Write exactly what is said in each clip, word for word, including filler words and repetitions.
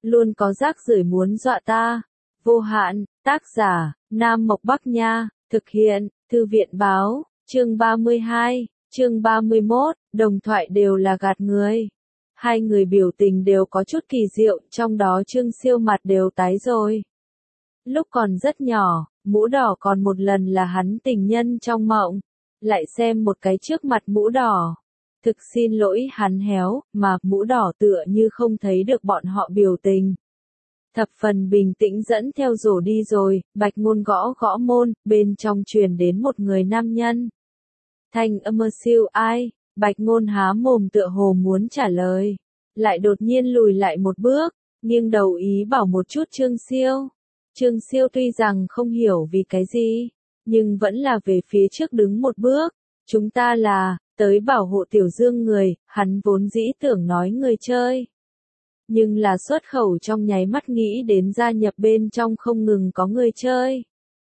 luôn có rác rưởi muốn dọa ta. Vô hạn, tác giả, Nam Mộc Bắc Nha, thực hiện, Thư viện Báo, chương ba mươi hai, chương ba mươi mốt, đồng thoại đều là gạt người. Hai người biểu tình đều có chút kỳ diệu, trong đó Trương Siêu mặt đều tái rồi. Lúc còn rất nhỏ, mũ đỏ còn một lần là hắn tình nhân trong mộng. Lại xem một cái trước mặt mũ đỏ. Thực xin lỗi hắn héo, mà mũ đỏ tựa như không thấy được bọn họ biểu tình. Thập phần bình tĩnh dẫn theo rổ đi rồi, Bạch Ngôn gõ gõ môn, bên trong truyền đến một người nam nhân. Thanh âm siêu ai, Bạch Ngôn há mồm tựa hồ muốn trả lời. Lại đột nhiên lùi lại một bước, nghiêng đầu ý bảo một chút Trương Siêu. Trương Siêu tuy rằng không hiểu vì cái gì, nhưng vẫn là về phía trước đứng một bước. Chúng ta là, tới bảo hộ Tiểu Dương người, hắn vốn dĩ tưởng nói người chơi. Nhưng là xuất khẩu trong nháy mắt nghĩ đến gia nhập bên trong không ngừng có người chơi.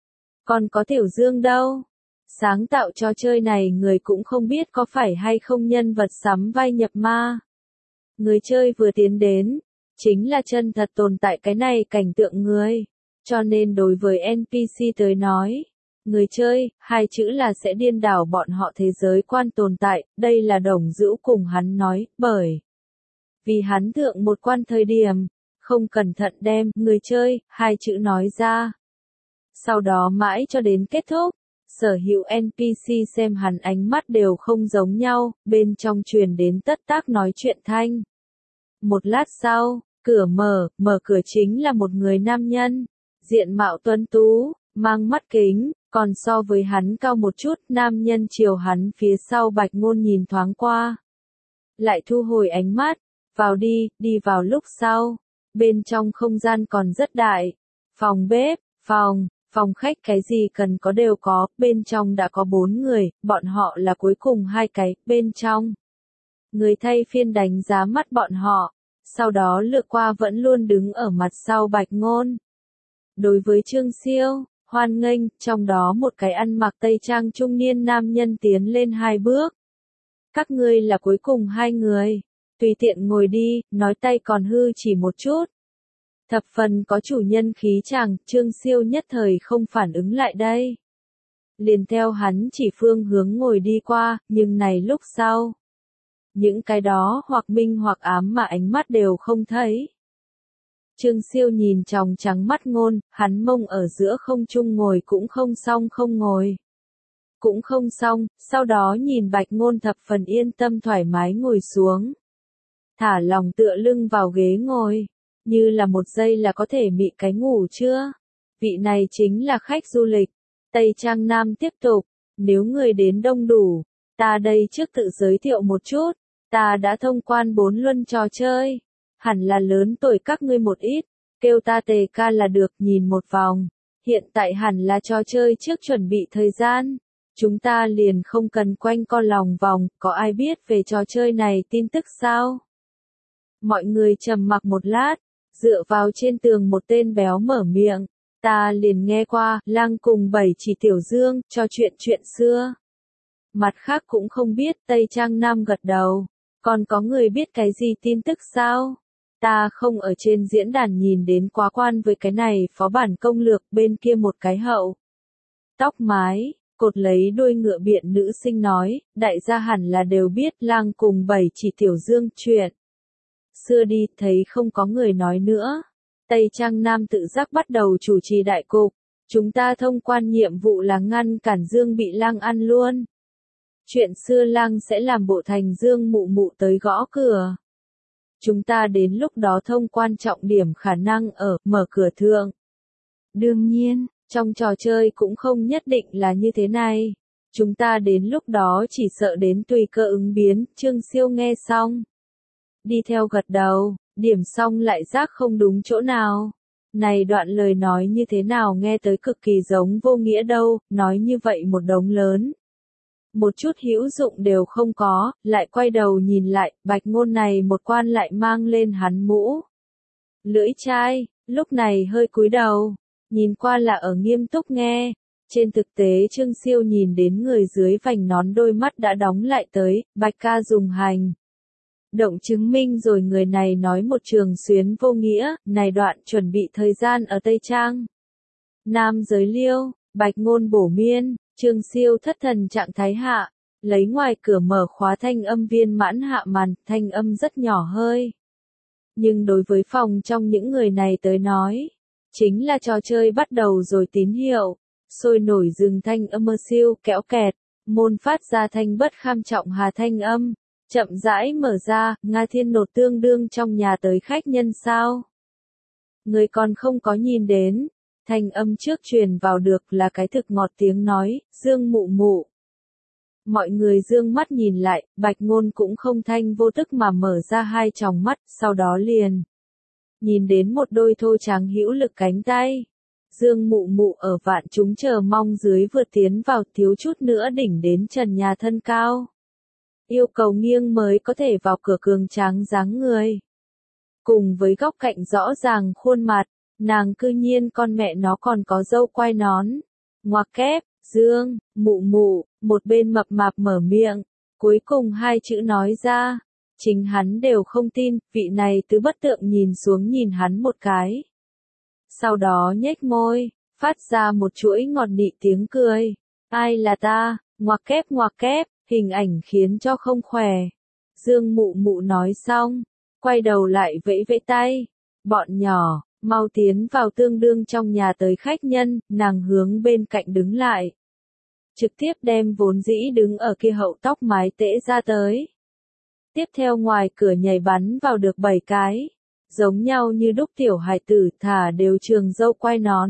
Còn có Tiểu Dương đâu? Sáng tạo trò chơi này người cũng không biết có phải hay không nhân vật sắm vai nhập ma. Người chơi vừa tiến đến, chính là chân thật tồn tại cái này cảnh tượng người. Cho nên đối với en pê xê tới nói, người chơi, hai chữ là sẽ điên đảo bọn họ thế giới quan tồn tại, đây là Đồng Dữu cùng hắn nói, bởi vì hắn thượng một quan thời điểm, không cẩn thận đem người chơi, hai chữ nói ra. Sau đó mãi cho đến kết thúc, sở hữu en pê xê xem hắn ánh mắt đều không giống nhau, bên trong truyền đến tất tác nói chuyện thanh. Một lát sau, cửa mở, mở cửa chính là một người nam nhân, diện mạo tuấn tú, mang mắt kính, còn so với hắn cao một chút, nam nhân chiều hắn phía sau Bạch Ngôn nhìn thoáng qua. Lại thu hồi ánh mắt, vào đi, đi vào lúc sau. Bên trong không gian còn rất đại. Phòng bếp, phòng, phòng khách cái gì cần có đều có, bên trong đã có bốn người, bọn họ là cuối cùng hai cái, bên trong. Người thay phiên đánh giá mắt bọn họ, sau đó lướt qua vẫn luôn đứng ở mặt sau Bạch Ngôn. Đối với Trương Siêu, hoan nghênh, trong đó một cái ăn mặc tây trang trung niên nam nhân tiến lên hai bước. Các ngươi là cuối cùng hai người, tùy tiện ngồi đi, nói tay còn hư chỉ một chút. Thập phần có chủ nhân khí chàng, Trương Siêu nhất thời không phản ứng lại đây. Liền theo hắn chỉ phương hướng ngồi đi qua, nhưng này lúc sau. Những cái đó hoặc minh hoặc ám mà ánh mắt đều không thấy. Trương Siêu nhìn tròng trắng mắt Ngôn, hắn mông ở giữa không trung ngồi cũng không xong không ngồi. Cũng không xong, sau đó nhìn Bạch Ngôn thập phần yên tâm thoải mái ngồi xuống. Thả lòng tựa lưng vào ghế ngồi, như là một giây là có thể mị cái ngủ chưa? Vị này chính là khách du lịch. Tây Trang Nam tiếp tục, nếu người đến đông đủ, ta đây trước tự giới thiệu một chút, ta đã thông quan bốn luân trò chơi. Hẳn là lớn tuổi các ngươi một ít, kêu ta Tề ca là được, nhìn một vòng. Hiện tại hẳn là trò chơi trước chuẩn bị thời gian. Chúng ta liền không cần quanh co lòng vòng, có ai biết về trò chơi này tin tức sao? Mọi người trầm mặc một lát, dựa vào trên tường một tên béo mở miệng. Ta liền nghe qua, Lang cùng bảy chỉ Tiểu Dương, cho chuyện chuyện xưa. Mặt khác cũng không biết, Tây Trang Nam gật đầu. Còn có người biết cái gì tin tức sao? Ta không ở trên diễn đàn nhìn đến quá quan với cái này phó bản công lược, bên kia một cái hậu. Tóc mái, cột lấy đuôi ngựa biện nữ sinh nói, đại gia hẳn là đều biết Lang cùng bảy chỉ Tiểu Dương chuyện. Xưa đi, thấy không có người nói nữa. Tây Trang Nam tự giác bắt đầu chủ trì đại cục. Chúng ta thông quan nhiệm vụ là ngăn cản Dương bị Lang ăn luôn. Chuyện xưa Lang sẽ làm bộ thành Dương mụ mụ tới gõ cửa. Chúng ta đến lúc đó thông quan trọng điểm khả năng ở mở cửa thượng. Đương nhiên, trong trò chơi cũng không nhất định là như thế này. Chúng ta đến lúc đó chỉ sợ đến tùy cơ ứng biến, Trương Siêu nghe xong. Đi theo gật đầu, điểm xong lại giác không đúng chỗ nào. Này đoạn lời nói như thế nào nghe tới cực kỳ giống vô nghĩa đâu, nói như vậy một đống lớn. Một chút hữu dụng đều không có, lại quay đầu nhìn lại, Bạch Ngôn này một quan lại mang lên hắn mũ. Lưỡi chai, lúc này hơi cúi đầu, nhìn qua là ở nghiêm túc nghe. Trên thực tế Trương Siêu nhìn đến người dưới vành nón đôi mắt đã đóng lại tới, Bạch ca dùng hành. động chứng minh rồi người này nói một trường xuyến vô nghĩa, này đoạn chuẩn bị thời gian ở Tây Trang. Nam giới liêu, bạch ngôn bổ miên, Trương Siêu thất thần trạng thái hạ, lấy ngoài cửa mở khóa thanh âm viên mãn hạ màn, thanh âm rất nhỏ hơi. Nhưng đối với phòng trong những người này tới nói, chính là trò chơi bắt đầu rồi tín hiệu, sôi nổi dừng thanh âm mơ siêu kéo kẹt, môn phát ra thanh bất kham trọng hà thanh âm, chậm rãi mở ra, Nga Thiên Nột tương đương trong nhà tới khách nhân sao. Người còn không có nhìn đến, thanh âm trước truyền vào được là cái thực ngọt tiếng nói, Dương mụ mụ. Mọi người dương mắt nhìn lại, bạch ngôn cũng không thanh vô tức mà mở ra hai tròng mắt, sau đó liền. Nhìn đến một đôi thô trắng hữu lực cánh tay. Dương mụ mụ ở vạn chúng chờ mong dưới vượt tiến vào thiếu chút nữa đỉnh đến trần nhà thân cao. Yêu cầu nghiêng mới có thể vào cửa cường tráng dáng người. Cùng với góc cạnh rõ ràng khuôn mặt, nàng cư nhiên con mẹ nó còn có râu quai nón. Ngoặc kép, Dương, mụ mụ, một bên mập mạp mở miệng, cuối cùng hai chữ nói ra. Chính hắn đều không tin, vị này tứ bất tượng nhìn xuống nhìn hắn một cái. Sau đó nhếch môi, phát ra một chuỗi ngọt nị tiếng cười. Ai là ta, ngoặc kép ngoặc kép, hình ảnh khiến cho không khỏe. Dương mụ mụ nói xong, quay đầu lại vẫy vẫy tay. Bọn nhỏ, mau tiến vào tương đương trong nhà tới khách nhân, nàng hướng bên cạnh đứng lại. Trực tiếp đem vốn dĩ đứng ở kia hậu tóc mái tễ ra tới. Tiếp theo ngoài cửa nhảy bắn vào được bảy cái, giống nhau như đúc tiểu hài tử thả đều trường dâu quai nón.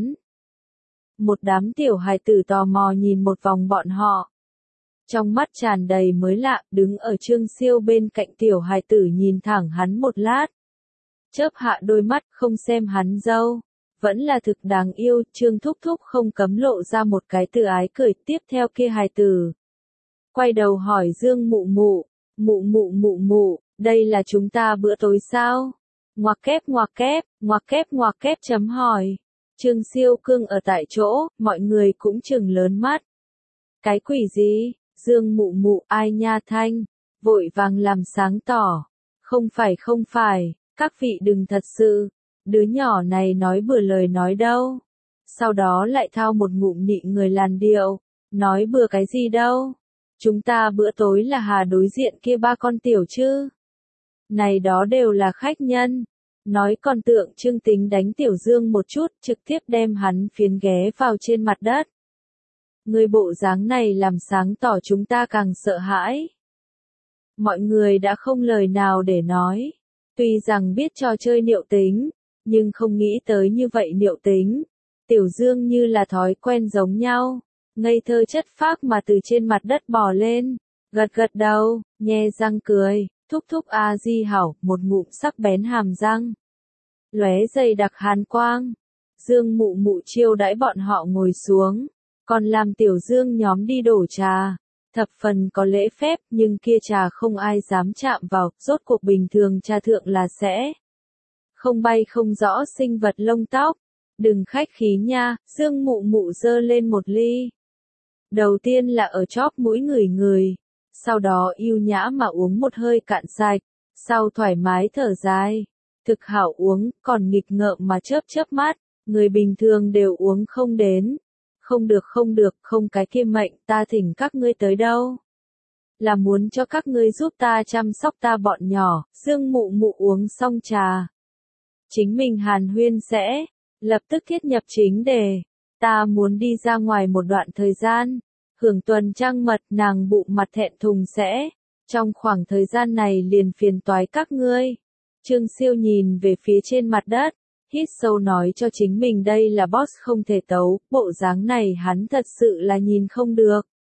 Một đám tiểu hài tử tò mò nhìn một vòng bọn họ. Trong mắt tràn đầy mới lạ, đứng ở Trương Siêu bên cạnh tiểu hài tử nhìn thẳng hắn một lát. Chớp hạ đôi mắt không xem hắn dâu. Vẫn là thực đáng yêu, Trương Thúc Thúc không cấm lộ ra một cái tự ái cười tiếp theo kia hài tử. Quay đầu hỏi Dương mụ mụ, mụ mụ mụ mụ, đây là chúng ta bữa tối sao? Ngoặc kép ngoặc kép, ngoặc kép ngoặc kép chấm hỏi. Trương Siêu cương ở tại chỗ, mọi người cũng chừng lớn mắt. Cái quỷ gì? Dương mụ mụ ai nha thanh, vội vàng làm sáng tỏ. Không phải không phải, các vị đừng thật sự. Đứa nhỏ này nói bừa lời nói đâu. Sau đó lại thao một ngụm nị người làn điệu. Nói bừa cái gì đâu. Chúng ta bữa tối là hà đối diện kia ba con tiểu chứ. Này đó đều là khách nhân. Nói còn tượng trưng tính đánh Tiểu Dương một chút, trực tiếp đem hắn phiến ghé vào trên mặt đất. Người bộ dáng này làm sáng tỏ chúng ta càng sợ hãi. Mọi người đã không lời nào để nói. Tuy rằng biết trò chơi niệu tính, nhưng không nghĩ tới như vậy niệu tính. Tiểu Dương như là thói quen giống nhau, ngây thơ chất phác mà từ trên mặt đất bò lên, gật gật đầu, nhe răng cười, thúc thúc a di hảo, một ngụm sắc bén hàm răng. Lóe dày đặc hàn quang. Dương mụ mụ chiêu đãi bọn họ ngồi xuống, còn làm Tiểu Dương nhóm đi đổ trà. Thập phần có lễ phép, nhưng kia trà không ai dám chạm vào, rốt cuộc bình thường trà thượng là sẽ không bay không rõ sinh vật lông tóc. Đừng khách khí nha, Dương mụ mụ dơ lên một ly. Đầu tiên là ở chóp mũi người người, sau đó yêu nhã mà uống một hơi cạn sạch, sau thoải mái thở dài. Thực hảo uống, còn nghịch ngợm mà chớp chớp mắt, người bình thường đều uống không đến. Không được không được, không cái kia mệnh, ta thỉnh các ngươi tới đâu. Là muốn cho các ngươi giúp ta chăm sóc ta bọn nhỏ. Dương mụ mụ uống xong trà. Chính mình hàn huyên sẽ, lập tức thiết nhập chính đề. Ta muốn đi ra ngoài một đoạn thời gian, hưởng tuần trăng mật, nàng bụng mặt thẹn thùng sẽ. Trong khoảng thời gian này liền phiền toái các ngươi. Trương Siêu nhìn về phía trên mặt đất. Hít sâu nói cho chính mình đây là boss không thể tấu, bộ dáng này hắn thật sự là nhìn không được.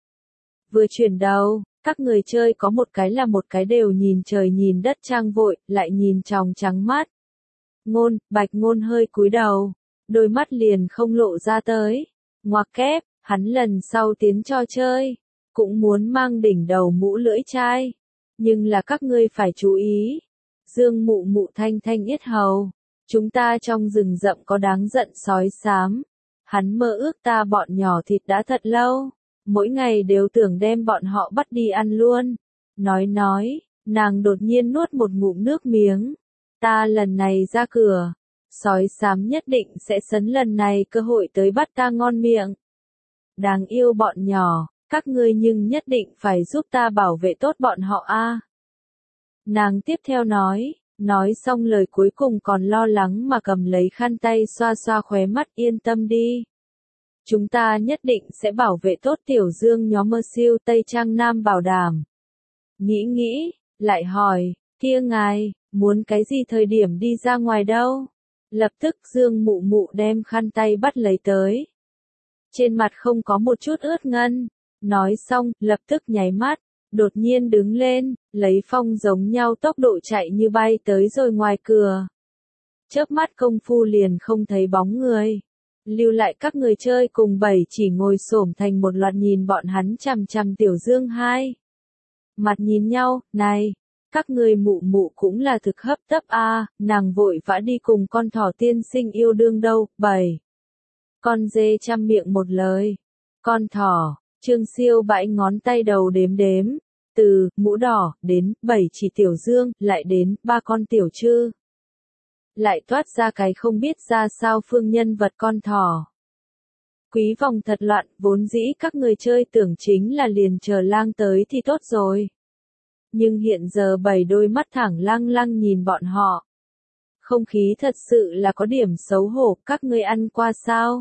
Vừa chuyển đầu, các người chơi có một cái là một cái đều nhìn trời nhìn đất trang vội, lại nhìn tròng trắng mắt. Ngôn, bạch ngôn hơi cúi đầu, đôi mắt liền không lộ ra tới. Ngoặc kép, hắn lần sau tiến cho chơi, cũng muốn mang đỉnh đầu mũ lưỡi chai. Nhưng là các ngươi phải chú ý. Dương mụ mụ thanh thanh yết hầu. Chúng ta trong rừng rậm có đáng giận sói xám. Hắn mơ ước ta bọn nhỏ thịt đã thật lâu. Mỗi ngày đều tưởng đem bọn họ bắt đi ăn luôn. Nói nói, Nàng đột nhiên nuốt một ngụm nước miếng. Ta lần này ra cửa, sói xám nhất định sẽ sấn lần này cơ hội tới bắt ta ngon miệng. Đáng yêu bọn nhỏ, các ngươi nhưng nhất định phải giúp ta bảo vệ tốt bọn họ a. Nàng tiếp theo nói, nói xong lời cuối cùng còn lo lắng mà cầm lấy khăn tay xoa xoa khóe mắt, yên tâm đi. Chúng ta nhất định sẽ bảo vệ tốt Tiểu Dương nhóm Mơ Siêu Tây Trang Nam bảo đảm. Nghĩ nghĩ, lại hỏi, kia ngài, muốn cái gì thời điểm đi ra ngoài đâu? Lập tức Dương Mụ Mụ đem khăn tay bắt lấy tới. Trên mặt không có một chút ướt ngân. Nói xong, lập tức nháy mắt, đột nhiên đứng lên, lấy phong giống nhau tốc độ chạy như bay tới rồi ngoài cửa. Chớp mắt công phu liền không thấy bóng người. Lưu lại các người chơi cùng bảy chỉ ngồi xổm thành một loạt nhìn bọn hắn chằm chằm Tiểu Dương hai. Mặt nhìn nhau, này, các người mụ mụ cũng là thực hấp tấp a, à, nàng vội vã đi cùng con thỏ tiên sinh yêu đương đâu, bảy. Con dê chăm miệng một lời. Con thỏ, Trương Siêu bãi ngón tay đầu đếm đếm, từ mũ đỏ đến bảy chỉ Tiểu Dương, lại đến ba con tiểu trư. Lại toát ra cái không biết ra sao phương nhân vật con thỏ. Quý vòng thật loạn, vốn dĩ các người chơi tưởng chính là liền chờ lang tới thì tốt rồi. Nhưng hiện giờ bảy đôi mắt thẳng lăng lăng nhìn bọn họ. Không khí thật sự là có điểm xấu hổ, các ngươi ăn qua sao?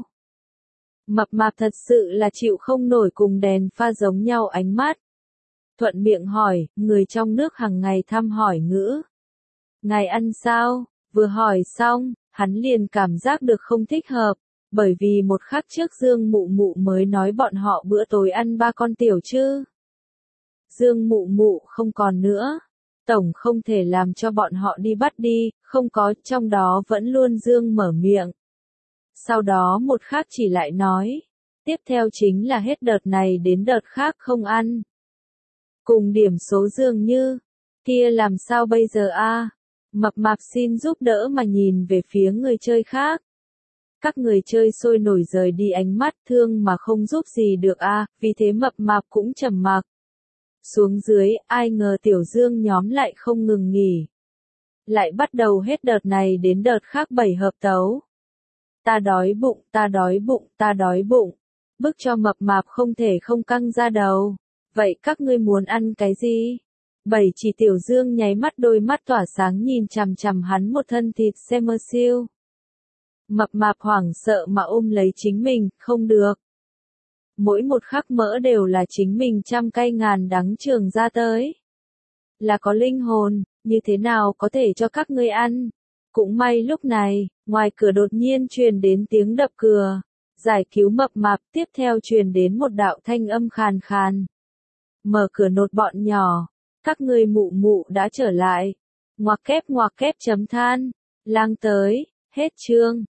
Mập mạp thật sự là chịu không nổi cùng đèn pha giống nhau ánh mắt. Thuận miệng hỏi, người trong nước hàng ngày thăm hỏi ngữ. Ngài ăn sao? Vừa hỏi xong, hắn liền cảm giác được không thích hợp, bởi vì một khắc trước Dương Mụ Mụ mới nói bọn họ bữa tối ăn ba con tiểu chứ. Dương Mụ Mụ không còn nữa. Tổng không thể làm cho bọn họ đi bắt đi, không có, trong đó vẫn luôn Dương mở miệng. Sau đó một khắc chỉ lại nói, tiếp theo chính là hết đợt này đến đợt khác không ăn. Cùng điểm số dường như, kia làm sao bây giờ a? Mập mạp xin giúp đỡ mà nhìn về phía người chơi khác. Các người chơi sôi nổi rời đi ánh mắt thương mà không giúp gì được a, vì thế mập mạp cũng trầm mặc. Xuống dưới, ai ngờ Tiểu Dương nhóm lại không ngừng nghỉ. Lại bắt đầu hết đợt này đến đợt khác bảy hợp tấu. Ta đói bụng, ta đói bụng, ta đói bụng. Bức cho mập mạp không thể không căng ra đầu. Vậy các ngươi muốn ăn cái gì? Bảy chỉ Tiểu Dương nháy mắt đôi mắt tỏa sáng nhìn chằm chằm hắn một thân thịt xe Mơ Siêu. Mập mạp hoảng sợ mà ôm lấy chính mình, không được. Mỗi một khắc mỡ đều là chính mình trăm cay ngàn đắng trường ra tới. Là có linh hồn, như thế nào có thể cho các ngươi ăn? Cũng may lúc này, ngoài cửa đột nhiên truyền đến tiếng đập cửa. Giải cứu mập mạp, tiếp theo truyền đến một đạo thanh âm khàn khàn. Mở cửa nột bọn nhỏ. Các người mụ mụ đã trở lại. Ngoặc kép ngoặc kép chấm than. Lang tới, hết chương.